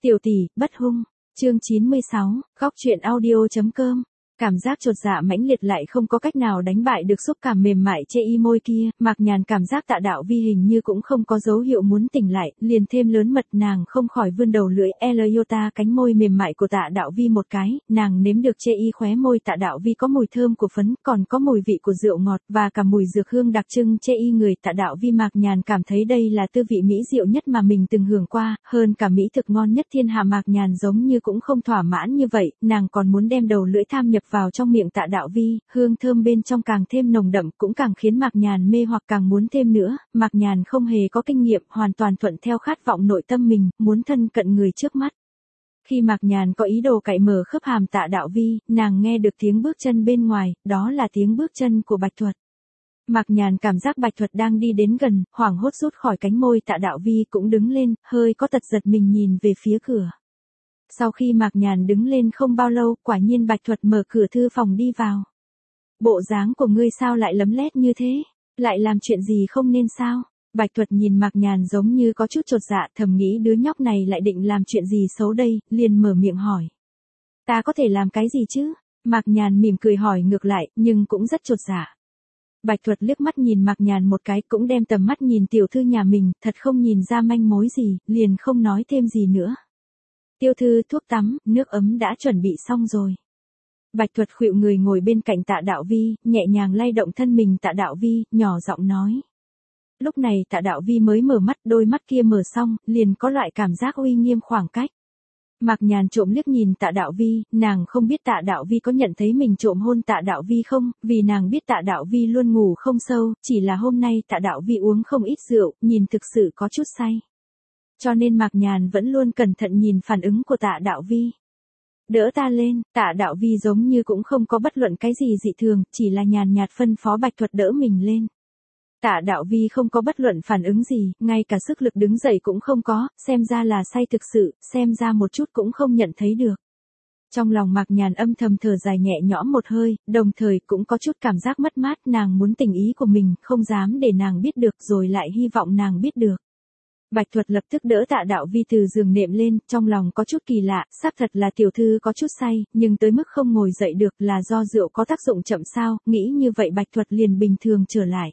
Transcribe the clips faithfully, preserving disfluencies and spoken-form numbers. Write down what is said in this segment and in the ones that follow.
Tiểu tỷ, bất hung. Chương chín mươi sáu, góc truyện audio chấm com. Cảm giác chột dạ mãnh liệt lại không có cách nào đánh bại được xúc cảm mềm mại chê y môi kia, Mạc Nhàn cảm giác Tạ Đạo Vi hình như cũng không có dấu hiệu muốn tỉnh lại, liền thêm lớn mật nàng không khỏi vươn đầu lưỡi L iota cánh môi mềm mại của Tạ Đạo Vi một cái, nàng nếm được chê y khóe môi Tạ Đạo Vi có mùi thơm của phấn, còn có mùi vị của rượu ngọt và cả mùi dược hương đặc trưng chê y người Tạ Đạo Vi. Mạc Nhàn cảm thấy đây là tư vị mỹ diệu nhất mà mình từng hưởng qua, hơn cả mỹ thực ngon nhất thiên hạ. Mạc Nhàn giống như cũng không thỏa mãn như vậy, nàng còn muốn đem đầu lưỡi tham nhập vào trong miệng Tạ Đạo Vi, hương thơm bên trong càng thêm nồng đậm cũng càng khiến Mạc Nhàn mê hoặc càng muốn thêm nữa. Mạc Nhàn không hề có kinh nghiệm, hoàn toàn thuận theo khát vọng nội tâm mình, muốn thân cận người trước mắt. Khi Mạc Nhàn có ý đồ cạy mở khớp hàm Tạ Đạo Vi, nàng nghe được tiếng bước chân bên ngoài, đó là tiếng bước chân của Bạch Thuật. Mạc Nhàn cảm giác Bạch Thuật đang đi đến gần, hoảng hốt rút khỏi cánh môi Tạ Đạo Vi cũng đứng lên, hơi có tật giật mình nhìn về phía cửa. Sau khi Mạc Nhàn đứng lên không bao lâu, quả nhiên Bạch Thuật mở cửa thư phòng đi vào. Bộ dáng của ngươi sao lại lấm lét như thế? Lại làm chuyện gì không nên sao? Bạch Thuật nhìn Mạc Nhàn giống như có chút chột dạ, thầm nghĩ đứa nhóc này lại định làm chuyện gì xấu đây, liền mở miệng hỏi. Ta có thể làm cái gì chứ? Mạc Nhàn mỉm cười hỏi ngược lại, nhưng cũng rất chột dạ. Bạch Thuật liếc mắt nhìn Mạc Nhàn một cái, cũng đem tầm mắt nhìn tiểu thư nhà mình, thật không nhìn ra manh mối gì, liền không nói thêm gì nữa. Tiêu thư, thuốc tắm, nước ấm đã chuẩn bị xong rồi. Bạch Thuật khuỵu người ngồi bên cạnh Tạ Đạo Vi, nhẹ nhàng lay động thân mình Tạ Đạo Vi, nhỏ giọng nói. Lúc này Tạ Đạo Vi mới mở mắt, đôi mắt kia mở xong, liền có loại cảm giác uy nghiêm khoảng cách. Mạc Nhàn trộm liếc nhìn Tạ Đạo Vi, nàng không biết Tạ Đạo Vi có nhận thấy mình trộm hôn Tạ Đạo Vi không, vì nàng biết Tạ Đạo Vi luôn ngủ không sâu, chỉ là hôm nay Tạ Đạo Vi uống không ít rượu, nhìn thực sự có chút say. Cho nên Mạc Nhàn vẫn luôn cẩn thận nhìn phản ứng của Tạ Đạo Vi. Đỡ ta lên, Tạ Đạo Vi giống như cũng không có bất luận cái gì dị thường, chỉ là nhàn nhạt phân phó Bạch Thuật đỡ mình lên. Tạ Đạo Vi không có bất luận phản ứng gì, ngay cả sức lực đứng dậy cũng không có, xem ra là say thực sự, xem ra một chút cũng không nhận thấy được. Trong lòng Mạc Nhàn âm thầm thở dài nhẹ nhõm một hơi, đồng thời cũng có chút cảm giác mất mát, nàng muốn tình ý của mình, không dám để nàng biết được rồi lại hy vọng nàng biết được. Bạch Thuật lập tức đỡ Tạ Đạo Vi từ giường nệm lên, trong lòng có chút kỳ lạ, xác thật là tiểu thư có chút say, nhưng tới mức không ngồi dậy được là do rượu có tác dụng chậm sao, nghĩ như vậy Bạch Thuật liền bình thường trở lại.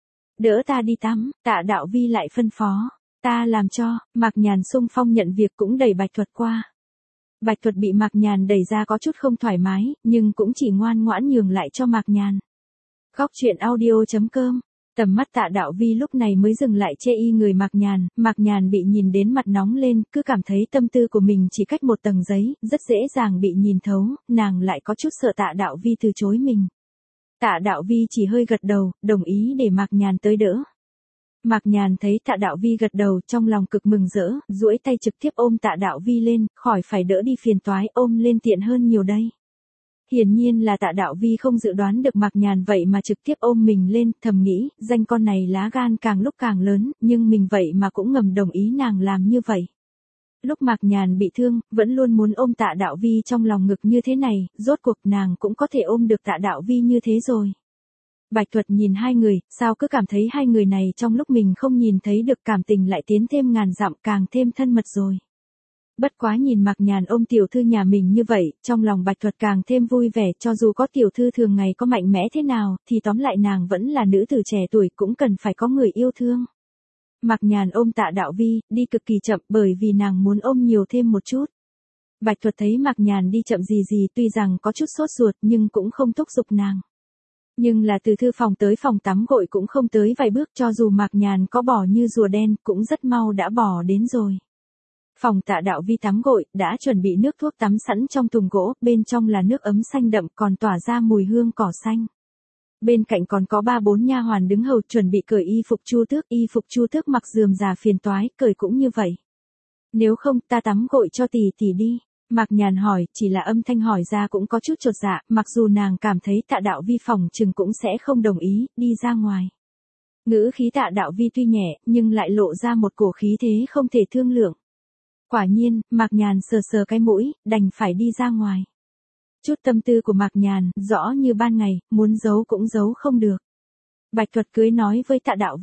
Đỡ ta đi tắm, Tạ Đạo Vi lại phân phó, ta làm cho. Mạc Nhàn xung phong nhận việc cũng đẩy Bạch Thuật qua. Bạch Thuật bị Mạc Nhàn đẩy ra có chút không thoải mái, nhưng cũng chỉ ngoan ngoãn nhường lại cho Mạc Nhàn. Góc truyện audio chấm com. Tầm mắt Tạ Đạo Vi lúc này mới dừng lại chê y người Mạc Nhàn, Mạc Nhàn bị nhìn đến mặt nóng lên, cứ cảm thấy tâm tư của mình chỉ cách một tầng giấy, rất dễ dàng bị nhìn thấu, nàng lại có chút sợ Tạ Đạo Vi từ chối mình. Tạ Đạo Vi chỉ hơi gật đầu, đồng ý để Mạc Nhàn tới đỡ. Mạc Nhàn thấy Tạ Đạo Vi gật đầu, trong lòng cực mừng rỡ, duỗi tay trực tiếp ôm Tạ Đạo Vi lên, khỏi phải đỡ đi phiền toái, ôm lên tiện hơn nhiều đây. Hiển nhiên là Tạ Đạo Vi không dự đoán được Mạc Nhàn vậy mà trực tiếp ôm mình lên, thầm nghĩ, danh con này lá gan càng lúc càng lớn, nhưng mình vậy mà cũng ngầm đồng ý nàng làm như vậy. Lúc Mạc Nhàn bị thương, vẫn luôn muốn ôm Tạ Đạo Vi trong lòng ngực như thế này, rốt cuộc nàng cũng có thể ôm được Tạ Đạo Vi như thế rồi. Bạch Thuật nhìn hai người, sao cứ cảm thấy hai người này trong lúc mình không nhìn thấy được cảm tình lại tiến thêm ngàn dặm, càng thêm thân mật rồi. Bất quá nhìn Mạc Nhàn ôm tiểu thư nhà mình như vậy, trong lòng Bạch Thuật càng thêm vui vẻ, cho dù có tiểu thư thường ngày có mạnh mẽ thế nào, thì tóm lại nàng vẫn là nữ tử trẻ tuổi, cũng cần phải có người yêu thương. Mạc Nhàn ôm Tạ Đạo Vi, đi cực kỳ chậm bởi vì nàng muốn ôm nhiều thêm một chút. Bạch Thuật thấy Mạc Nhàn đi chậm gì gì, tuy rằng có chút sốt ruột nhưng cũng không thúc giục nàng. Nhưng là từ thư phòng tới phòng tắm gội cũng không tới vài bước, cho dù Mạc Nhàn có bỏ như rùa đen, cũng rất mau đã bỏ đến rồi. Phòng Tạ Đạo Vi tắm gội, đã chuẩn bị nước thuốc tắm sẵn trong thùng gỗ, bên trong là nước ấm xanh đậm còn tỏa ra mùi hương cỏ xanh. Bên cạnh còn có ba bốn nha hoàn đứng hầu chuẩn bị cởi y phục Chu Tước, y phục Chu Tước mặc rườm rà phiền toái, cởi cũng như vậy. Nếu không ta tắm gội cho tỷ tỷ đi. Mạc Nhàn hỏi, chỉ là âm thanh hỏi ra cũng có chút chột dạ, mặc dù nàng cảm thấy Tạ Đạo Vi phòng chừng cũng sẽ không đồng ý, đi ra ngoài. Ngữ khí Tạ Đạo Vi tuy nhẹ, nhưng lại lộ ra một cổ khí thế không thể thương lượng. Quả nhiên, Mạc Nhàn sờ sờ cái mũi, đành phải đi ra ngoài. Chút tâm tư của Mạc Nhàn, rõ như ban ngày, muốn giấu cũng giấu không được. Bạch Thuật cưới nói với Tạ Đạo Vi,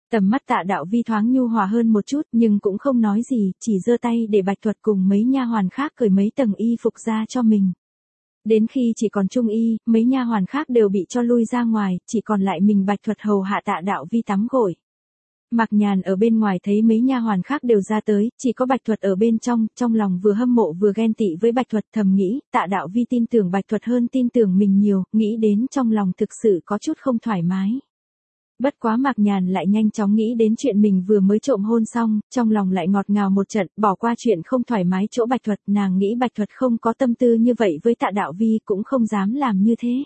Tầm mắt Tạ Đạo Vi thoáng nhu hòa hơn một chút nhưng cũng không nói gì, chỉ giơ tay để Bạch Thuật cùng mấy nha hoàn khác cởi mấy tầng y phục ra cho mình. Đến khi chỉ còn Trung Y, mấy nha hoàn khác đều bị cho lui ra ngoài, chỉ còn lại mình Bạch Thuật hầu hạ Tạ Đạo Vi tắm gội. Mạc Nhàn ở bên ngoài thấy mấy nha hoàn khác đều ra tới, chỉ có Bạch Thuật ở bên trong, trong lòng vừa hâm mộ vừa ghen tị với Bạch Thuật, thầm nghĩ, Tạ Đạo Vi tin tưởng Bạch Thuật hơn tin tưởng mình nhiều, nghĩ đến trong lòng thực sự có chút không thoải mái. Bất quá Mạc Nhàn lại nhanh chóng nghĩ đến chuyện mình vừa mới trộm hôn xong, trong lòng lại ngọt ngào một trận, bỏ qua chuyện không thoải mái chỗ Bạch Thuật, nàng nghĩ Bạch Thuật không có tâm tư như vậy với Tạ Đạo Vi cũng không dám làm như thế.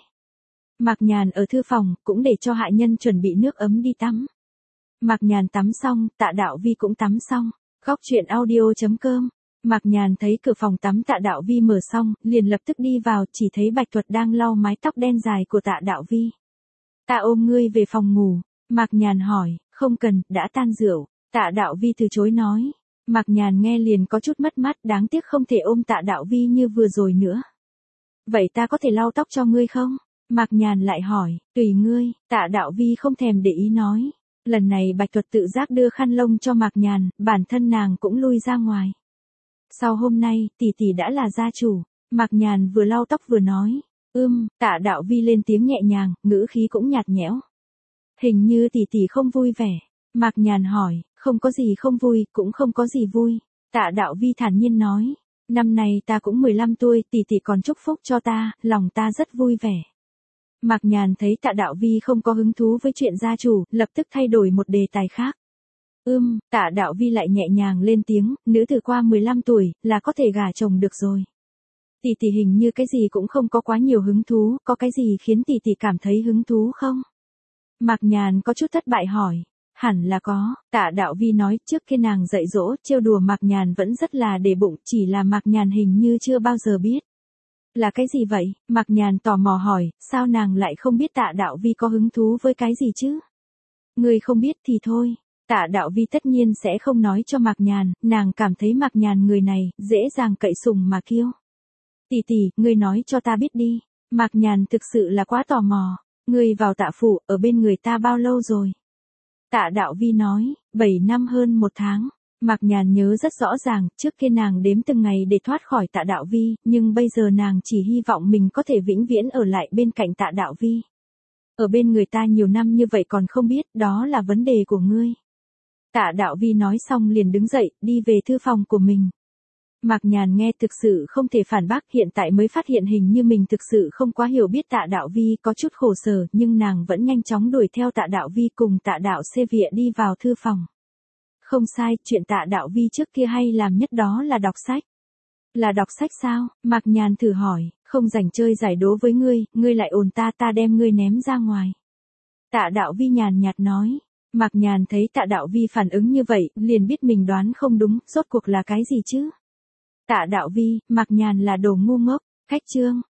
Mạc Nhàn ở thư phòng, cũng để cho hạ nhân chuẩn bị nước ấm đi tắm. Mạc Nhàn tắm xong, Tạ Đạo Vi cũng tắm xong. Góc truyện audio chấm com. Mạc Nhàn thấy cửa phòng tắm Tạ Đạo Vi mở xong, liền lập tức đi vào, chỉ thấy Bạch Thuật đang lau mái tóc đen dài của Tạ Đạo Vi. Ta ôm ngươi về phòng ngủ. Mạc Nhàn hỏi, không cần, đã tan rượu. Tạ Đạo Vi từ chối nói. Mạc Nhàn nghe liền có chút mất mát, đáng tiếc không thể ôm Tạ Đạo Vi như vừa rồi nữa. Vậy ta có thể lau tóc cho ngươi không? Mạc Nhàn lại hỏi, tùy ngươi. Tạ Đạo Vi không thèm để ý nói. Lần này Bạch Thuật tự giác đưa khăn lông cho Mạc Nhàn, bản thân nàng cũng lui ra ngoài. Sau hôm nay, tỷ tỷ đã là gia chủ. Mạc Nhàn vừa lau tóc vừa nói. Ưm, Tạ Đạo Vi lên tiếng nhẹ nhàng, ngữ khí cũng nhạt nhẽo. Hình như tỷ tỷ không vui vẻ. Mạc Nhàn hỏi, không có gì không vui, cũng không có gì vui. Tạ Đạo Vi thản nhiên nói. Năm nay ta cũng mười lăm tuổi, tỷ tỷ còn chúc phúc cho ta, lòng ta rất vui vẻ. Mạc Nhàn thấy Tạ Đạo Vi không có hứng thú với chuyện gia chủ, lập tức thay đổi một đề tài khác. Ưm, Tạ Đạo Vi lại nhẹ nhàng lên tiếng, nữ tử qua mười lăm tuổi, là có thể gả chồng được rồi. Tỷ tỷ hình như cái gì cũng không có quá nhiều hứng thú, có cái gì khiến tỷ tỷ cảm thấy hứng thú không? Mạc Nhàn có chút thất bại hỏi. Hẳn là có, Tạ Đạo Vi nói, trước khi nàng dạy dỗ, trêu đùa Mạc Nhàn vẫn rất là để bụng, chỉ là Mạc Nhàn hình như chưa bao giờ biết. Là cái gì vậy? Mạc Nhàn tò mò hỏi, sao nàng lại không biết Tạ Đạo Vi có hứng thú với cái gì chứ? Ngươi không biết thì thôi. Tạ Đạo Vi tất nhiên sẽ không nói cho Mạc Nhàn, nàng cảm thấy Mạc Nhàn người này, dễ dàng cậy sùng mà kiêu. Tỷ tỷ, ngươi nói cho ta biết đi. Mạc Nhàn thực sự là quá tò mò. Ngươi vào Tạ phủ, ở bên người ta bao lâu rồi? Tạ Đạo Vi nói, bảy năm hơn một tháng. Mạc Nhàn nhớ rất rõ ràng, trước kia nàng đếm từng ngày để thoát khỏi Tạ Đạo Vi, nhưng bây giờ nàng chỉ hy vọng mình có thể vĩnh viễn ở lại bên cạnh Tạ Đạo Vi. Ở bên người ta nhiều năm như vậy còn không biết, đó là vấn đề của ngươi. Tạ Đạo Vi nói xong liền đứng dậy, đi về thư phòng của mình. Mạc Nhàn nghe thực sự không thể phản bác, hiện tại mới phát hiện hình như mình thực sự không quá hiểu biết Tạ Đạo Vi, có chút khổ sở, nhưng nàng vẫn nhanh chóng đuổi theo Tạ Đạo Vi cùng Tạ Đạo Xê Vịa đi vào thư phòng. Không sai, chuyện Tạ Đạo Vi trước kia hay làm nhất đó là đọc sách. Là đọc sách sao? Mạc Nhàn thử hỏi, không rảnh chơi giải đố với ngươi, ngươi lại ồn ta ta đem ngươi ném ra ngoài. Tạ Đạo Vi nhàn nhạt nói. Mạc Nhàn thấy Tạ Đạo Vi phản ứng như vậy, liền biết mình đoán không đúng, rốt cuộc là cái gì chứ? Tạ Đạo Vi, Mạc Nhàn là đồ ngu ngốc. Khách chương.